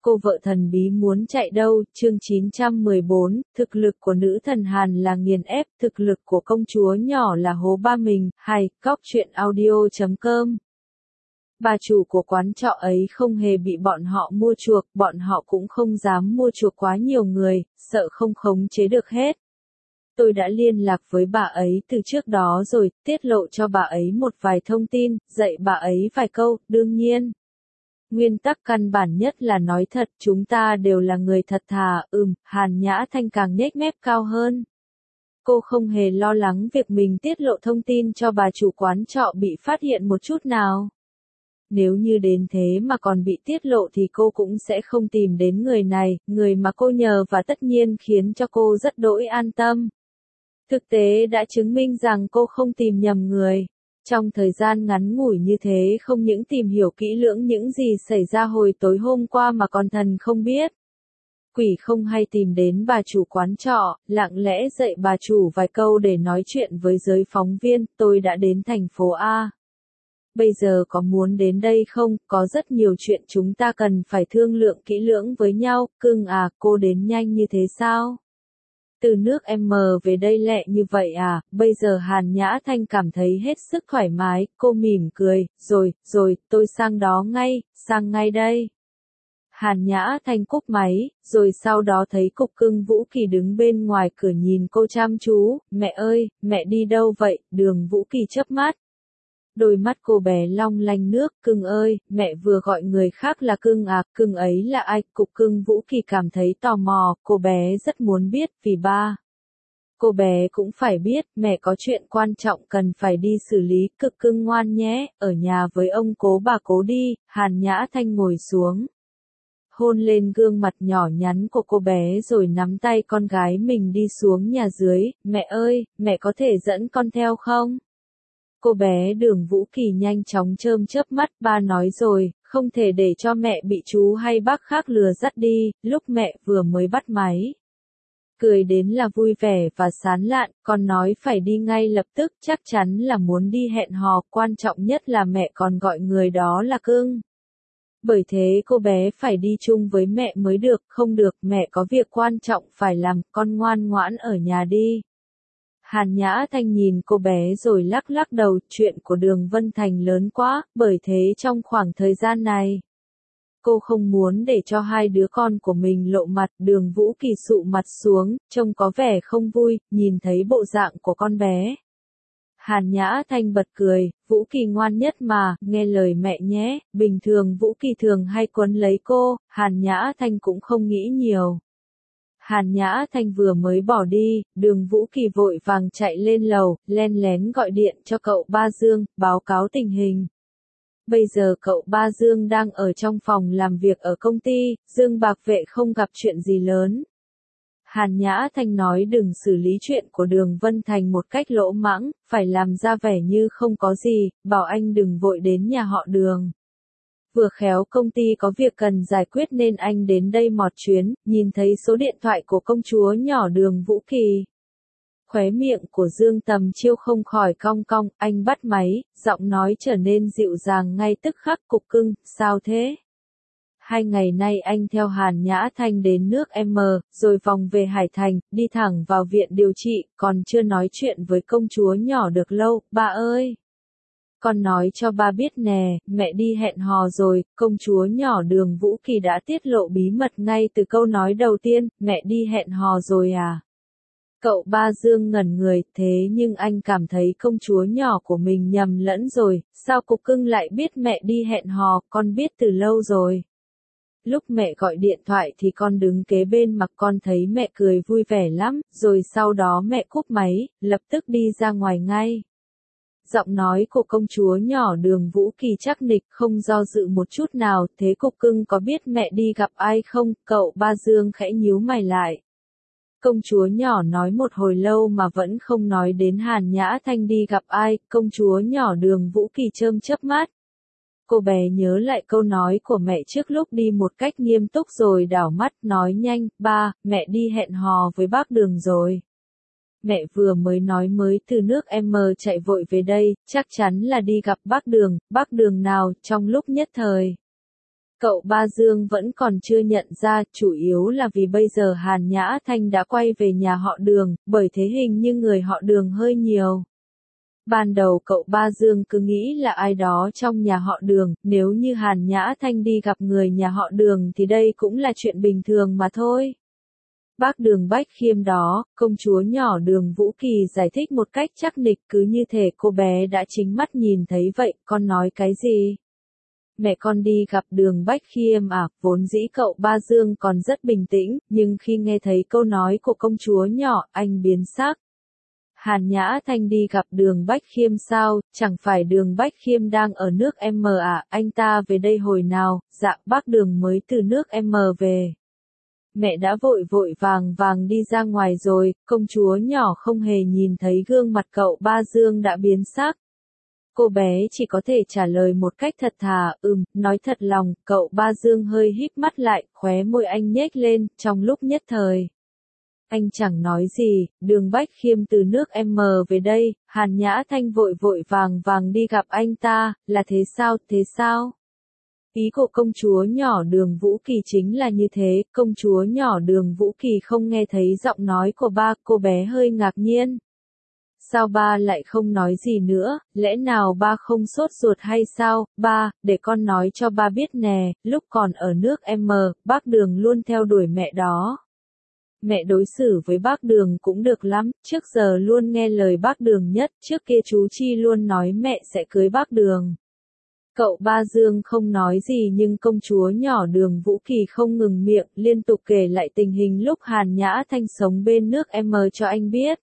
cô vợ thần bí muốn chạy đâu, chương 914, thực lực của nữ thần Hàn là nghiền ép, thực lực của công chúa nhỏ là hố ba mình, hay, góc truyện audio.com. Bà chủ của quán trọ ấy không hề bị bọn họ mua chuộc, bọn họ cũng không dám mua chuộc quá nhiều người, sợ không khống chế được hết. Tôi đã liên lạc với bà ấy từ trước đó rồi, tiết lộ cho bà ấy một vài thông tin, dạy bà ấy vài câu, đương nhiên. Nguyên tắc căn bản nhất là nói thật, chúng ta đều là người thật thà, Hàn Nhã Thanh càng nhếch mép cao hơn. Cô không hề lo lắng việc mình tiết lộ thông tin cho bà chủ quán trọ bị phát hiện một chút nào. Nếu như đến thế mà còn bị tiết lộ thì cô cũng sẽ không tìm đến người này, người mà cô nhờ và tất nhiên khiến cho cô rất đỗi an tâm. Thực tế đã chứng minh rằng cô không tìm nhầm người. Trong thời gian ngắn ngủi như thế không những tìm hiểu kỹ lưỡng những gì xảy ra hồi tối hôm qua mà còn thần không biết. Quỷ không hay tìm đến bà chủ quán trọ, lặng lẽ dạy bà chủ vài câu để nói chuyện với giới phóng viên, tôi đã đến thành phố A. Bây giờ có muốn đến đây không, có rất nhiều chuyện chúng ta cần phải thương lượng kỹ lưỡng với nhau, cưng à, cô đến nhanh như thế sao? Từ nước M về đây lẹ như vậy à, bây giờ Hàn Nhã Thanh cảm thấy hết sức thoải mái, cô mỉm cười, rồi, tôi sang đó ngay, sang ngay đây. Hàn Nhã Thanh cúp máy, rồi sau đó thấy Cục Cưng Vũ Kỳ đứng bên ngoài cửa nhìn cô chăm chú, mẹ ơi, mẹ đi đâu vậy, Đường Vũ Kỳ chớp mắt. Đôi mắt cô bé long lanh nước, cưng ơi, mẹ vừa gọi người khác là cưng à, cưng ấy là ai? Cục Cưng Vũ Kỳ cảm thấy tò mò, cô bé rất muốn biết, vì ba. Cô bé cũng phải biết, mẹ có chuyện quan trọng cần phải đi xử lý, Cực Cưng ngoan nhé, ở nhà với ông cố bà cố đi, Hàn Nhã Thanh ngồi xuống. Hôn lên gương mặt nhỏ nhắn của cô bé rồi nắm tay con gái mình đi xuống nhà dưới, mẹ ơi, mẹ có thể dẫn con theo không? Cô bé Đường Vũ Kỳ nhanh chóng chớp mắt, ba nói rồi, không thể để cho mẹ bị chú hay bác khác lừa dắt đi, lúc mẹ vừa mới bắt máy. Cười đến là vui vẻ và sán lạn, con nói phải đi ngay lập tức, chắc chắn là muốn đi hẹn hò, quan trọng nhất là mẹ còn gọi người đó là cưng. Bởi thế cô bé phải đi chung với mẹ mới được, không được, mẹ có việc quan trọng phải làm, con ngoan ngoãn ở nhà đi. Hàn Nhã Thanh nhìn cô bé rồi lắc đầu, chuyện của Đường Vân Thành lớn quá, bởi thế trong khoảng thời gian này, cô không muốn để cho hai đứa con của mình lộ mặt. Đường Vũ Kỳ sụ mặt xuống, trông có vẻ không vui, nhìn thấy bộ dạng của con bé. Hàn Nhã Thanh bật cười, Vũ Kỳ ngoan nhất mà, nghe lời mẹ nhé, bình thường Vũ Kỳ thường hay quấn lấy cô, Hàn Nhã Thanh cũng không nghĩ nhiều. Hàn Nhã Thanh vừa mới bỏ đi, Đường Vũ Kỳ vội vàng chạy lên lầu, len lén gọi điện cho cậu Ba Dương, báo cáo tình hình. Bây giờ cậu Ba Dương đang ở trong phòng làm việc ở công ty, Dương Bạc Vệ không gặp chuyện gì lớn. Hàn Nhã Thanh nói đừng xử lý chuyện của Đường Vân Thành một cách lỗ mãng, phải làm ra vẻ như không có gì, bảo anh đừng vội đến nhà họ Đường. Vừa khéo công ty có việc cần giải quyết nên anh đến đây mọt chuyến, nhìn thấy số điện thoại của công chúa nhỏ Đường Vũ Kỳ. Khóe miệng của Dương Tầm Chiêu không khỏi cong cong, anh bắt máy, giọng nói trở nên dịu dàng ngay tức khắc. Cục Cưng, sao thế? 2 ngày nay anh theo Hàn Nhã Thanh đến nước M, rồi vòng về Hải Thành, đi thẳng vào viện điều trị, còn chưa nói chuyện với công chúa nhỏ được lâu, ba ơi. Con nói cho ba biết nè, mẹ đi hẹn hò rồi, công chúa nhỏ Đường Vũ Kỳ đã tiết lộ bí mật ngay từ câu nói đầu tiên, mẹ đi hẹn hò rồi à? Cậu Ba Dương ngẩn người, thế nhưng anh cảm thấy công chúa nhỏ của mình nhầm lẫn rồi, sao Cục Cưng lại biết mẹ đi hẹn hò, con biết từ lâu rồi. Lúc mẹ gọi điện thoại thì con đứng kế bên mặt, con thấy mẹ cười vui vẻ lắm, rồi sau đó mẹ cúp máy, lập tức đi ra ngoài ngay. Giọng nói của công chúa nhỏ Đường Vũ Kỳ chắc nịch, không do dự một chút nào, thế Cục Cưng có biết mẹ đi gặp ai không? Cậu Ba Dương khẽ nhíu mày lại. Công chúa nhỏ nói một hồi lâu mà vẫn không nói đến Hàn Nhã Thanh đi gặp ai, công chúa nhỏ Đường Vũ Kỳ chớp mắt. Cô bé nhớ lại câu nói của mẹ trước lúc đi một cách nghiêm túc rồi đảo mắt nói nhanh, ba, mẹ đi hẹn hò với bác Đường rồi. Mẹ vừa mới nói mới từ nước M chạy vội về đây, chắc chắn là đi gặp bác Đường nào, trong lúc nhất thời. Cậu Ba Dương vẫn còn chưa nhận ra, chủ yếu là vì bây giờ Hàn Nhã Thanh đã quay về nhà họ Đường, bởi thế hình như người họ Đường hơi nhiều. Ban đầu cậu Ba Dương cứ nghĩ là ai đó trong nhà họ Đường, nếu như Hàn Nhã Thanh đi gặp người nhà họ Đường thì đây cũng là chuyện bình thường mà thôi. Bác Đường Bách Khiêm đó, công chúa nhỏ Đường Vũ Kỳ giải thích một cách chắc nịch, cứ như thể cô bé đã chính mắt nhìn thấy vậy. Con nói cái gì? Mẹ con đi gặp Đường Bách Khiêm à? Vốn dĩ cậu Ba Dương còn rất bình tĩnh, nhưng khi nghe thấy câu nói của công chúa nhỏ, anh biến sắc. Hàn Nhã Thanh đi gặp Đường Bách Khiêm sao? Chẳng phải Đường Bách Khiêm đang ở nước M à? Anh ta về đây hồi nào? Dạ, bác Đường mới từ nước M về. Mẹ đã vội vội vàng đi ra ngoài rồi. Công chúa nhỏ không hề nhìn thấy gương mặt cậu Ba Dương đã biến sắc. Cô bé chỉ có thể trả lời một cách thật thà, nói thật lòng. Cậu Ba Dương hơi híp mắt lại, khóe môi anh nhếch lên, trong lúc nhất thời. Anh chẳng nói gì. Đường Bách Khiêm từ nước M về đây. Hàn Nhã Thanh vội vội vàng đi gặp anh ta. Là thế sao? Ý của công chúa nhỏ Đường Vũ Kỳ chính là như thế. Công chúa nhỏ Đường Vũ Kỳ không nghe thấy giọng nói của ba, cô bé hơi ngạc nhiên. Sao ba lại không nói gì nữa? Lẽ nào ba không sốt ruột hay sao? Ba, để con nói cho ba biết nè, lúc còn ở nước M, bác Đường luôn theo đuổi mẹ đó. Mẹ đối xử với bác Đường cũng được lắm, trước giờ luôn nghe lời bác Đường nhất, trước kia chú Chi luôn nói mẹ sẽ cưới bác Đường. Cậu Ba Dương không nói gì nhưng công chúa nhỏ Đường Vũ Kỳ không ngừng miệng, liên tục kể lại tình hình lúc Hàn Nhã Thanh sống bên nước M cho anh biết.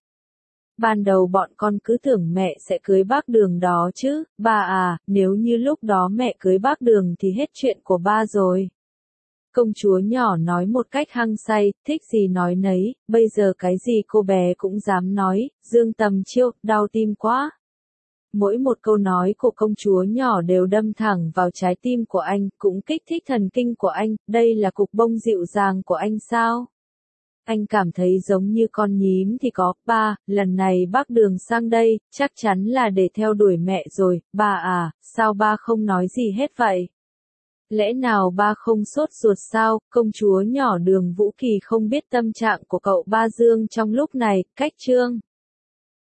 Ban đầu bọn con cứ tưởng mẹ sẽ cưới bác Đường đó chứ, ba à, nếu như lúc đó mẹ cưới bác Đường thì hết chuyện của ba rồi. Công chúa nhỏ nói một cách hăng say, thích gì nói nấy, bây giờ cái gì cô bé cũng dám nói, Dương Tầm Chiêu, đau tim quá. Mỗi một câu nói của công chúa nhỏ đều đâm thẳng vào trái tim của anh, cũng kích thích thần kinh của anh, đây là cục bông dịu dàng của anh sao? Anh cảm thấy giống như con nhím thì có, ba, lần này bác Đường sang đây, chắc chắn là để theo đuổi mẹ rồi, ba à, sao ba không nói gì hết vậy? Lẽ nào ba không sốt ruột sao? Công chúa nhỏ Đường Vũ Kỳ không biết tâm trạng của cậu Ba Dương trong lúc này, cách chương.